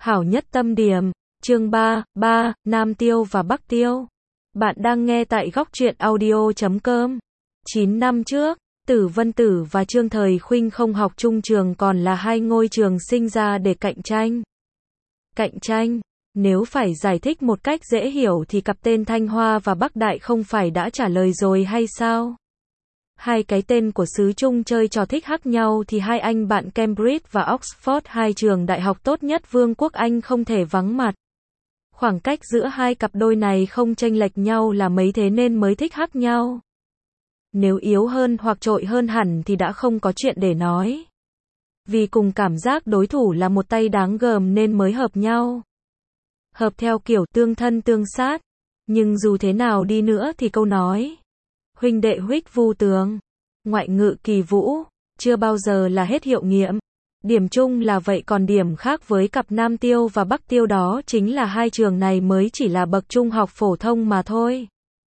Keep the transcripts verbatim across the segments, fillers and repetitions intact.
Hảo nhất tâm điểm, chương ba, ba, Nam Tiêu và Bắc Tiêu. Bạn đang nghe tại góc truyện audio chấm com. chín năm trước, Tử Vân Tử và Trương Thời Khuynh không học chung trường còn là hai ngôi trường sinh ra để cạnh tranh. Cạnh tranh, nếu phải giải thích một cách dễ hiểu thì cặp tên Thanh Hoa và Bắc Đại không phải đã trả lời rồi hay sao? Hai cái tên của xứ Trung chơi trò thích hắc nhau thì hai anh bạn Cambridge và Oxford, hai trường đại học tốt nhất Vương quốc Anh không thể vắng mặt. Khoảng cách giữa hai cặp đôi này không chênh lệch nhau là mấy, thế nên mới thích hắc nhau. Nếu yếu hơn hoặc trội hơn hẳn thì đã không có chuyện để nói. Vì cùng cảm giác đối thủ là một tay đáng gờm nên mới hợp nhau. Hợp theo kiểu tương thân tương sát. Nhưng dù thế nào đi nữa thì câu nói huynh đệ huých vu tường, ngoại ngữ kỳ vũ, chưa bao giờ là hết hiệu nghiệm. Điểm chung là vậy, còn điểm khác với cặp Nam Tiêu và Bắc Tiêu đó chính là hai trường này mới chỉ là bậc trung học phổ thông mà thôi.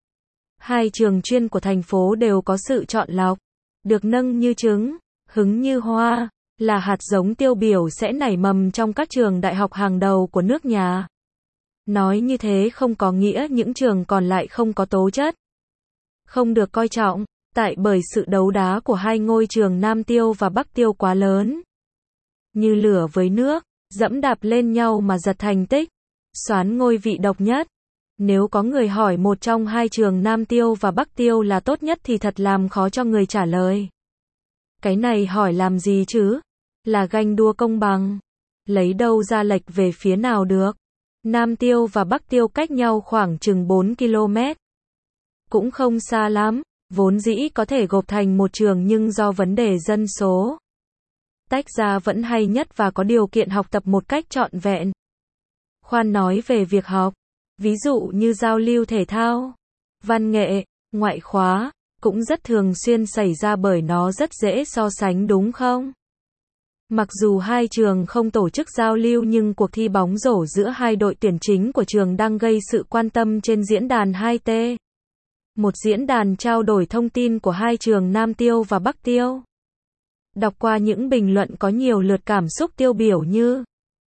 Hai trường chuyên của thành phố đều có sự chọn lọc, được nâng như trứng, hứng như hoa, là hạt giống tiêu biểu sẽ nảy mầm trong các trường đại học hàng đầu của nước nhà. Nói như thế không có nghĩa những trường còn lại không có tố chất, không được coi trọng, tại bởi sự đấu đá của hai ngôi trường Nam Tiêu và Bắc Tiêu quá lớn. Như lửa với nước, dẫm đạp lên nhau mà giật thành tích, soán ngôi vị độc nhất. Nếu có người hỏi một trong hai trường Nam Tiêu và Bắc Tiêu là tốt nhất thì thật làm khó cho người trả lời. Cái này hỏi làm gì chứ? Là ganh đua công bằng. Lấy đâu ra lệch về phía nào được? Nam Tiêu và Bắc Tiêu cách nhau khoảng chừng bốn ki lô mét. Cũng không xa lắm, vốn dĩ có thể gộp thành một trường nhưng do vấn đề dân số tách ra vẫn hay nhất và có điều kiện học tập một cách trọn vẹn. Khoan nói về việc học, ví dụ như giao lưu thể thao, văn nghệ, ngoại khóa, cũng rất thường xuyên xảy ra bởi nó rất dễ so sánh, đúng không? Mặc dù hai trường không tổ chức giao lưu nhưng cuộc thi bóng rổ giữa hai đội tuyển chính của trường đang gây sự quan tâm trên diễn đàn hai T. Một diễn đàn trao đổi thông tin của hai trường Nam Tiêu và Bắc Tiêu. Đọc qua những bình luận có nhiều lượt cảm xúc tiêu biểu như: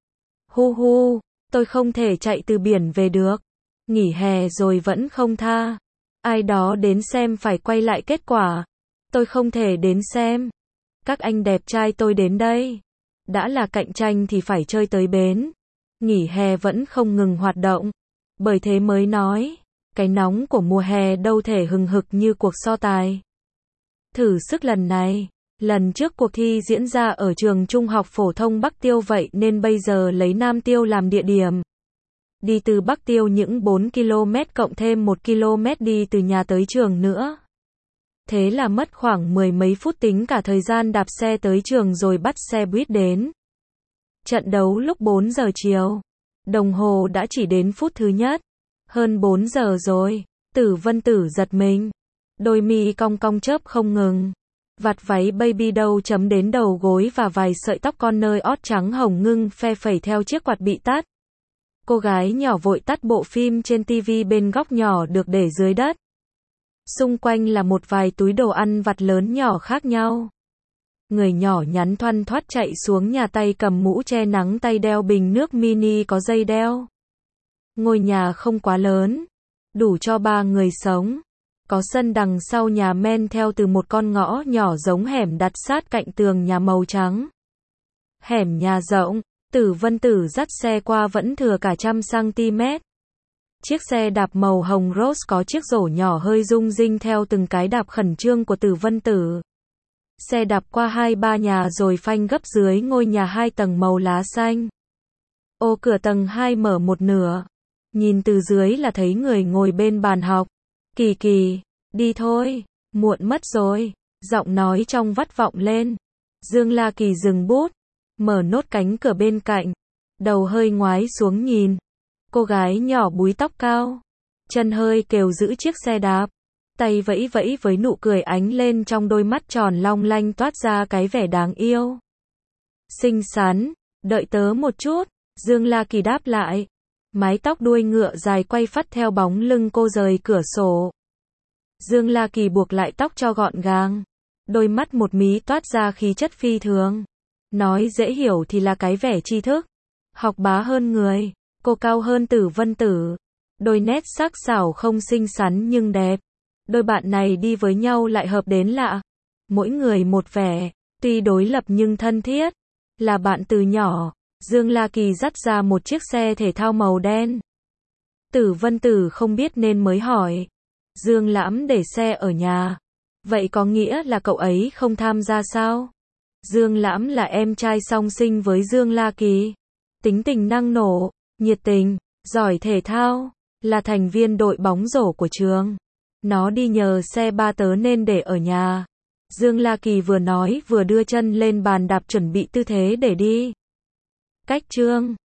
Hu hu, tôi không thể chạy từ biển về được. Nghỉ hè rồi vẫn không tha. Ai đó đến xem phải quay lại kết quả. Tôi không thể đến xem. Các anh đẹp trai tôi đến đây. Đã là cạnh tranh thì phải chơi tới bến. Nghỉ hè vẫn không ngừng hoạt động. Bởi thế mới nói, cái nóng của mùa hè đâu thể hừng hực như cuộc so tài thử sức lần này. Lần trước cuộc thi diễn ra ở trường trung học phổ thông Bắc Tiêu, vậy nên bây giờ lấy Nam Tiêu làm địa điểm. Đi từ Bắc Tiêu những bốn ki lô mét cộng thêm một ki lô mét đi từ nhà tới trường nữa. Thế là mất khoảng mười mấy phút tính cả thời gian đạp xe tới trường rồi bắt xe buýt đến. Trận đấu lúc bốn giờ chiều. Đồng hồ đã chỉ đến phút thứ nhất. Hơn bốn giờ rồi. Tử Vân Tử giật mình. Đôi mi cong cong chớp không ngừng. Vạt váy baby doll chấm đến đầu gối và vài sợi tóc con nơi ót trắng hồng ngưng phe phẩy theo chiếc quạt bị tắt. Cô gái nhỏ vội tắt bộ phim trên tivi bên góc nhỏ được để dưới đất. Xung quanh là một vài túi đồ ăn vặt lớn nhỏ khác nhau. Người nhỏ nhắn thoăn thoắt chạy xuống nhà, tay cầm mũ che nắng, tay đeo bình nước mini có dây đeo. Ngôi nhà không quá lớn, đủ cho ba người sống. Có sân đằng sau nhà men theo từ một con ngõ nhỏ giống hẻm đặt sát cạnh tường nhà màu trắng. Hẻm nhà rộng, Tử Vân Tử dắt xe qua vẫn thừa cả trăm cm. Chiếc xe đạp màu hồng rose có chiếc rổ nhỏ hơi rung rinh theo từng cái đạp khẩn trương của Tử Vân Tử. Xe đạp qua hai ba nhà rồi phanh gấp dưới ngôi nhà hai tầng màu lá xanh. Ô cửa tầng hai mở một nửa. Nhìn từ dưới là thấy người ngồi bên bàn học. Kỳ Kỳ, đi thôi, muộn mất rồi. Giọng nói trong vắt vọng lên. Dương La Kỳ dừng bút, mở nốt cánh cửa bên cạnh. Đầu hơi ngoái xuống nhìn. Cô gái nhỏ búi tóc cao, chân hơi kêu giữ chiếc xe đạp. Tay vẫy vẫy với nụ cười ánh lên trong đôi mắt tròn long lanh toát ra cái vẻ đáng yêu. Xinh xắn, đợi tớ một chút, Dương La Kỳ đáp lại. Mái tóc đuôi ngựa dài quay phắt theo bóng lưng cô rời cửa sổ. Dương La Kỳ buộc lại tóc cho gọn gàng. Đôi mắt một mí toát ra khí chất phi thường. Nói dễ hiểu thì là cái vẻ tri thức. học bá hơn người, cô cao hơn Tử Vân Tử. Đôi nét sắc sảo không xinh xắn nhưng đẹp. Đôi bạn này đi với nhau lại hợp đến lạ. Mỗi người một vẻ, tuy đối lập nhưng thân thiết. Là bạn từ nhỏ, Dương La Kỳ dắt ra một chiếc xe thể thao màu đen. Tử Vân Tử không biết nên mới hỏi. Dương Lãm để xe ở nhà. Vậy có nghĩa là cậu ấy không tham gia sao? Dương Lãm là em trai song sinh với Dương La Kỳ. Tính tình năng nổ, nhiệt tình, giỏi thể thao, là thành viên đội bóng rổ của trường. Nó đi nhờ xe ba tớ nên để ở nhà. Dương La Kỳ vừa nói vừa đưa chân lên bàn đạp chuẩn bị tư thế để đi. Cách chương